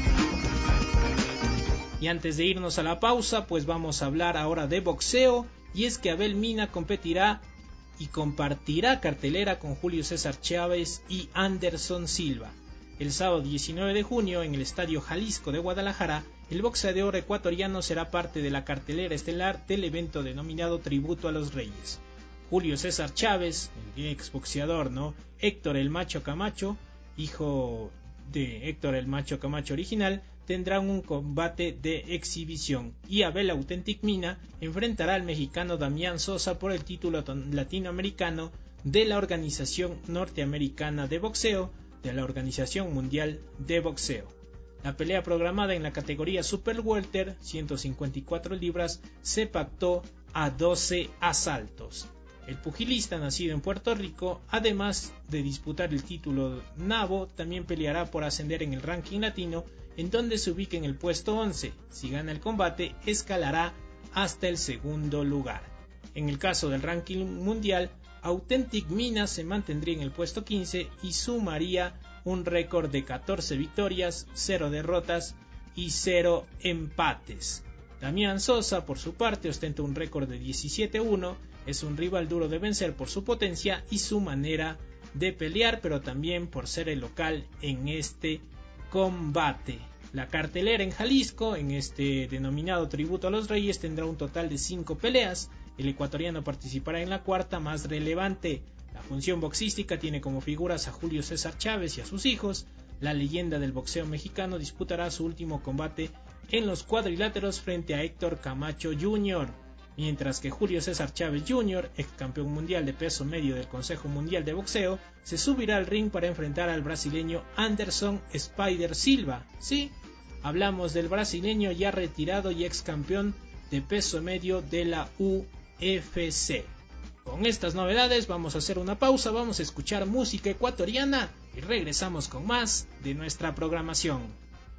Y antes de irnos a la pausa, pues vamos a hablar ahora de boxeo, y es que Abel Mina competirá y compartirá cartelera con Julio César Chávez y Anderson Silva. El sábado diecinueve de junio en el Estadio Jalisco de Guadalajara, el boxeador ecuatoriano será parte de la cartelera estelar del evento denominado Tributo a los Reyes. Julio César Chávez, el exboxeador, ¿no? Héctor el Macho Camacho, hijo de Héctor el Macho Camacho original, tendrán un combate de exhibición, y Abel Authentic Mina enfrentará al mexicano Damián Sosa por el título latinoamericano de la Organización Norteamericana de Boxeo, de la Organización Mundial de Boxeo. La pelea programada en la categoría Super Welter, ciento cincuenta y cuatro libras, se pactó a doce asaltos. El pugilista nacido en Puerto Rico, además de disputar el título Nabo, también peleará por ascender en el ranking latino, en donde se ubica en el puesto once. Si gana el combate, escalará hasta el segundo lugar. En el caso del ranking mundial, Authentic Mina se mantendría en el puesto quince y sumaría un récord de catorce victorias, cero derrotas y cero empates. Damián Sosa, por su parte, ostenta un récord de diecisiete a uno, es un rival duro de vencer por su potencia y su manera de pelear, pero también por ser el local en este combate. La cartelera en Jalisco, en este denominado Tributo a los Reyes, tendrá un total de cinco peleas. El ecuatoriano participará en la cuarta más relevante. La función boxística tiene como figuras a Julio César Chávez y a sus hijos. La leyenda del boxeo mexicano disputará su último combate en los cuadriláteros frente a Héctor Camacho junior, mientras que Julio César Chávez junior, ex campeón mundial de peso medio del Consejo Mundial de Boxeo, se subirá al ring para enfrentar al brasileño Anderson Spider Silva. Sí, hablamos del brasileño ya retirado y ex campeón de peso medio de la U F C. Con estas novedades vamos a hacer una pausa, vamos a escuchar música ecuatoriana y regresamos con más de nuestra programación.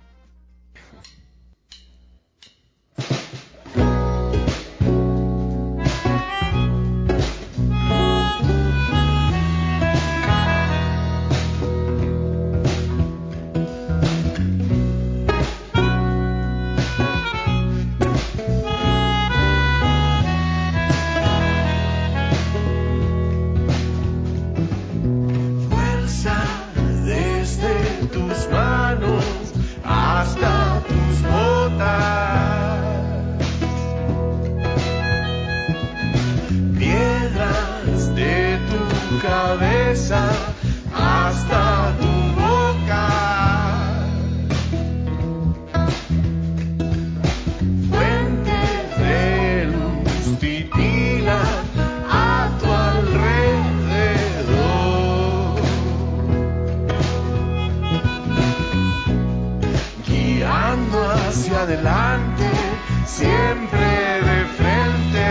Hasta tu boca, fuentes de luz titilan a tu alrededor, guiando hacia adelante, siempre de frente.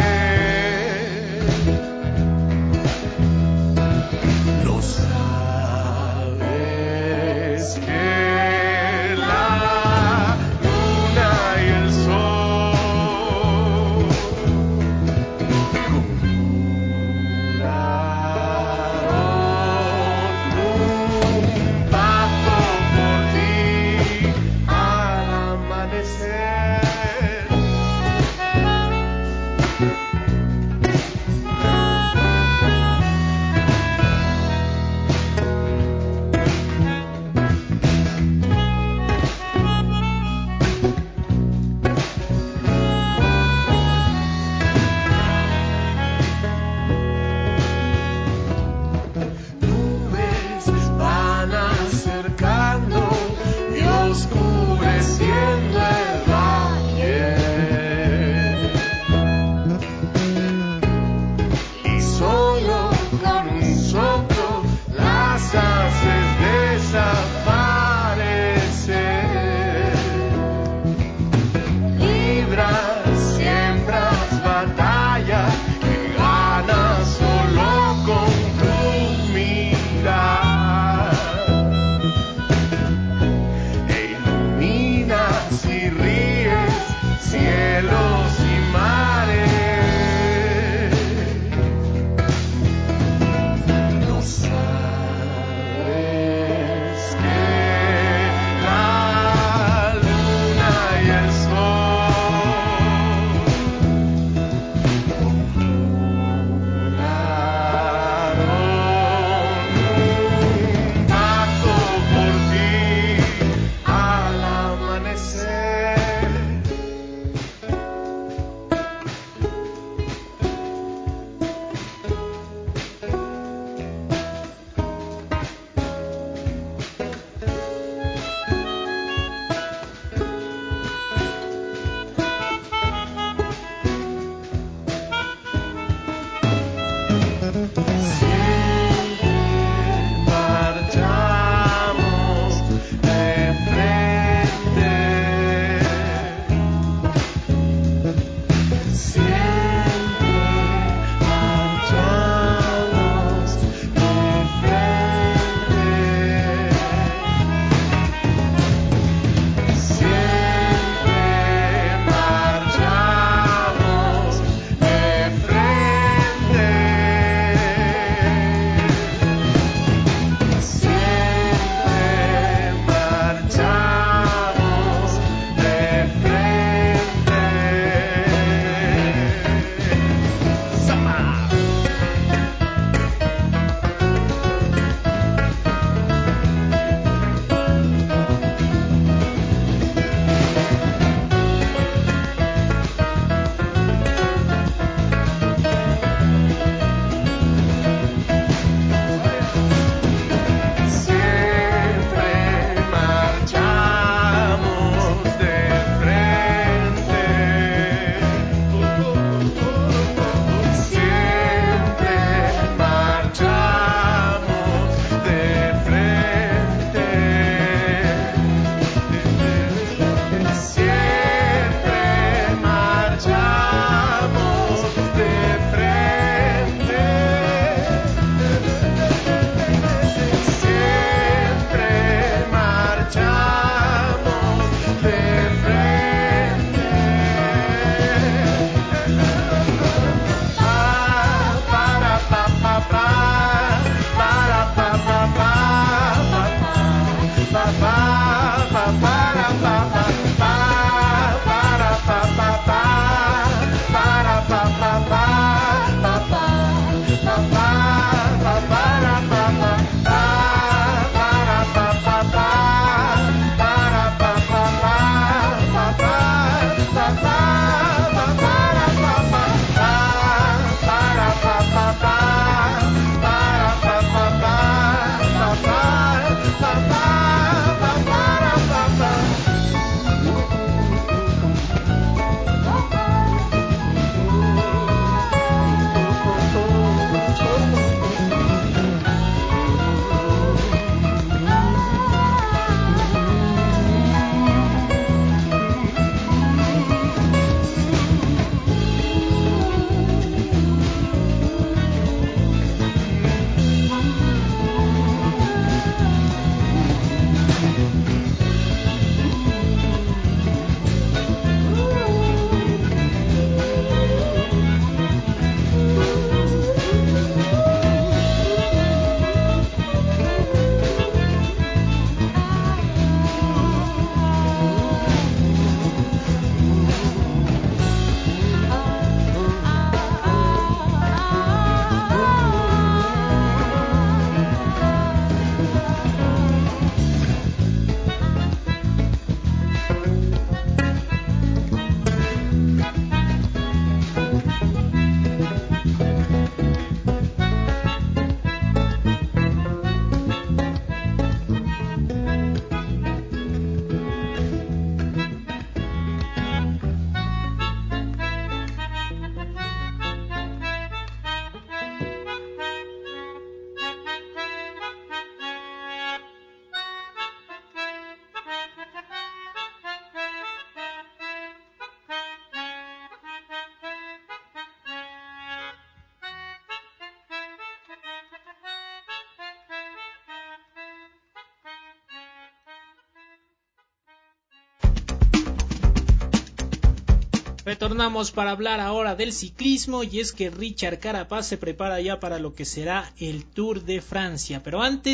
Retornamos para hablar ahora del ciclismo, y es que Richard Carapaz se prepara ya para lo que será el Tour de Francia. Pero antes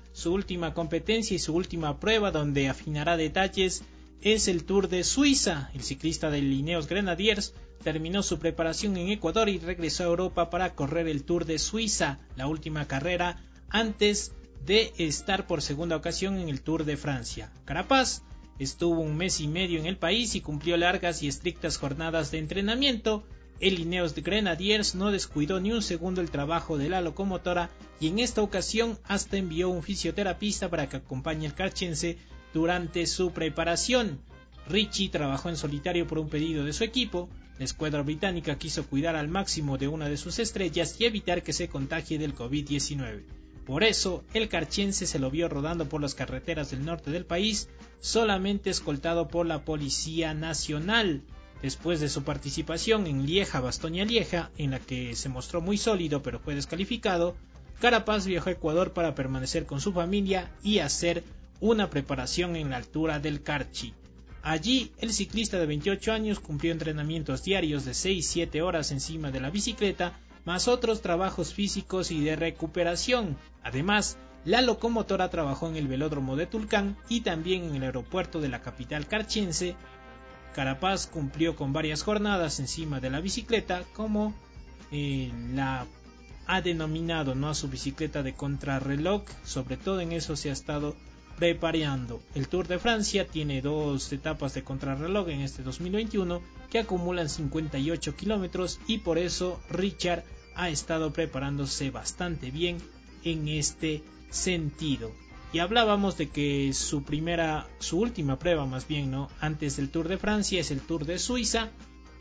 su última competencia y su última prueba donde afinará detalles es el Tour de Suiza. El ciclista de Ineos Grenadiers terminó su preparación en Ecuador y regresó a Europa para correr el Tour de Suiza, la última carrera antes de estar por segunda ocasión en el Tour de Francia. Carapaz estuvo un mes y medio en el país y cumplió largas y estrictas jornadas de entrenamiento. El Ineos Grenadiers no descuidó ni un segundo el trabajo de la locomotora y en esta ocasión hasta envió un fisioterapista para que acompañe al carchense durante su preparación. Richie trabajó en solitario por un pedido de su equipo. La escuadra británica quiso cuidar al máximo de una de sus estrellas y evitar que se contagie del COVID diecinueve. Por eso, el carchense se lo vio rodando por las carreteras del norte del país, solamente escoltado por la Policía Nacional. Después de su participación en Lieja-Bastoña-Lieja, en la que se mostró muy sólido pero fue descalificado, Carapaz viajó a Ecuador para permanecer con su familia y hacer una preparación en la altura del Carchi. Allí, el ciclista de veintiocho años cumplió entrenamientos diarios de seis a siete horas encima de la bicicleta, más otros trabajos físicos y de recuperación. Además, la locomotora trabajó en el velódromo de Tulcán y también en el aeropuerto de la capital carchense. Carapaz cumplió con varias jornadas encima de la bicicleta, como eh, la ha denominado, ¿no?, a su bicicleta de contrarreloj. Sobre todo en eso se ha estado preparando. El Tour de Francia tiene dos etapas de contrarreloj en este dos mil veintiuno que acumulan cincuenta y ocho kilómetros y por eso Richard ha estado preparándose bastante bien en este sentido. Y hablábamos de que su primera, su última prueba más bien, ¿no?, antes del Tour de Francia es el Tour de Suiza,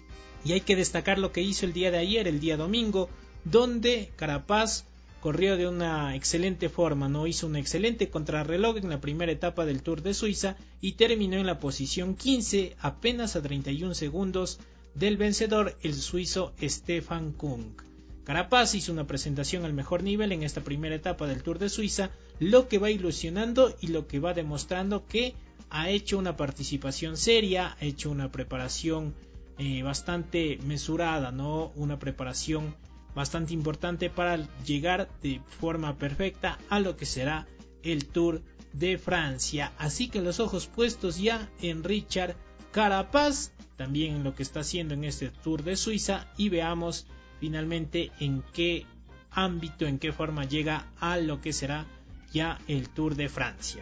y hay que destacar lo que hizo el día de ayer, el día domingo, donde Carapaz corrió de una excelente forma, no hizo un excelente contrarreloj en la primera etapa del Tour de Suiza y terminó en la posición quince, apenas a treinta y un segundos del vencedor, el suizo Stefan Kung. Carapaz hizo una presentación al mejor nivel en esta primera etapa del Tour de Suiza, lo que va ilusionando y lo que va demostrando que ha hecho una participación seria, ha hecho una preparación eh, bastante mesurada, ¿no?, una preparación bastante importante para llegar de forma perfecta a lo que será el Tour de Francia. Así que los ojos puestos ya en Richard Carapaz, también en lo que está haciendo en este Tour de Suiza, y veamos finalmente en qué ámbito, en qué forma llega a lo que será ya el Tour de Francia.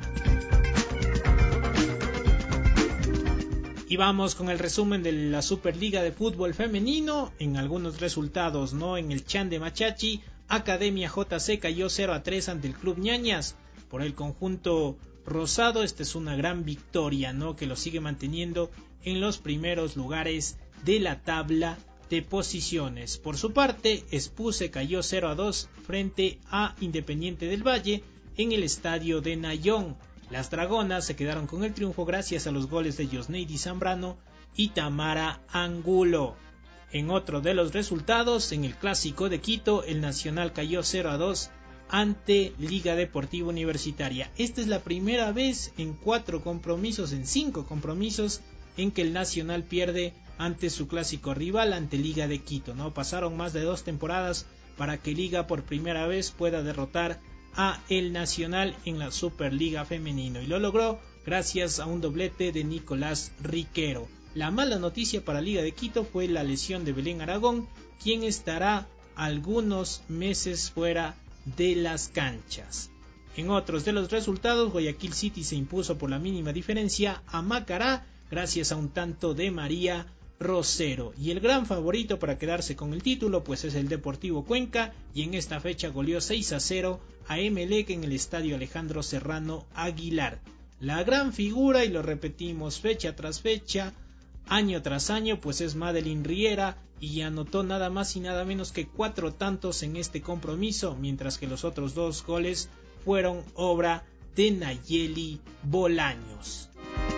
Y vamos con el resumen de la Superliga de Fútbol Femenino, en algunos resultados, ¿no? En el Chan de Machachi, Academia J C cayó cero a tres ante el Club Ñañas. Por el conjunto rosado, esta es una gran victoria, ¿no?, que lo sigue manteniendo en los primeros lugares de la tabla de posiciones. Por su parte, Espuse cayó cero a dos frente a Independiente del Valle en el estadio de Nayón. Las Dragonas se quedaron con el triunfo gracias a los goles de Yosneidi Zambrano y Tamara Angulo. En otro de los resultados, en el Clásico de Quito, el Nacional cayó cero a dos ante Liga Deportiva Universitaria. Esta es la primera vez en cuatro compromisos, en cinco compromisos, en que el Nacional pierde ante su clásico rival, ante Liga de Quito, ¿no? Pasaron más de dos temporadas para que Liga por primera vez pueda derrotar a el Nacional en la Superliga Femenino, y lo logró gracias a un doblete de Nicolás Riquero. La mala noticia para Liga de Quito fue la lesión de Belén Aragón, quien estará algunos meses fuera de las canchas. En otros de los resultados, Guayaquil City se impuso por la mínima diferencia a Macará gracias a un tanto de María Rosero, y el gran favorito para quedarse con el título pues es el Deportivo Cuenca, y en esta fecha goleó seis a cero a Emelec en el estadio Alejandro Serrano Aguilar. La gran figura, y lo repetimos fecha tras fecha, año tras año, pues es Madeline Riera, y anotó nada más y nada menos que cuatro tantos en este compromiso, mientras que los otros dos goles fueron obra de Nayeli Bolaños.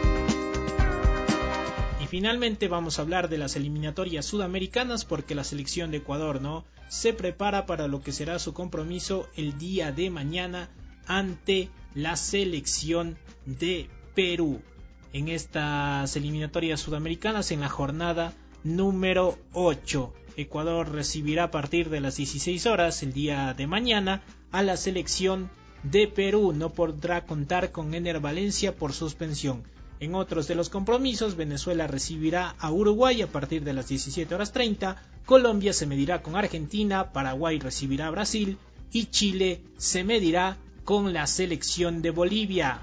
Finalmente vamos a hablar de las eliminatorias sudamericanas, porque la selección de Ecuador, ¿no?, se prepara para lo que será su compromiso el día de mañana ante la selección de Perú. En estas eliminatorias sudamericanas, en la jornada número ocho, Ecuador recibirá a partir de las dieciséis horas el día de mañana a la selección de Perú. No podrá contar con Ener Valencia por suspensión. En otros de los compromisos, Venezuela recibirá a Uruguay a partir de las diecisiete horas treinta, Colombia se medirá con Argentina, Paraguay recibirá a Brasil y Chile se medirá con la selección de Bolivia.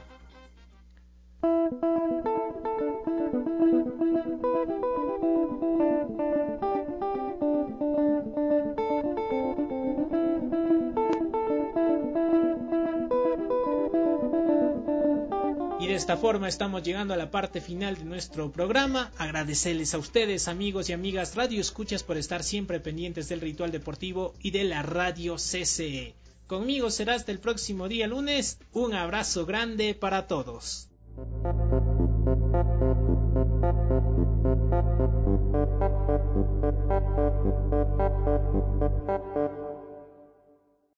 Y de esta forma estamos llegando a la parte final de nuestro programa. Agradecerles a ustedes, amigos y amigas Radio Escuchas, por estar siempre pendientes del Ritual Deportivo y de la Radio C C E. Conmigo será hasta el próximo día lunes. Un abrazo grande para todos.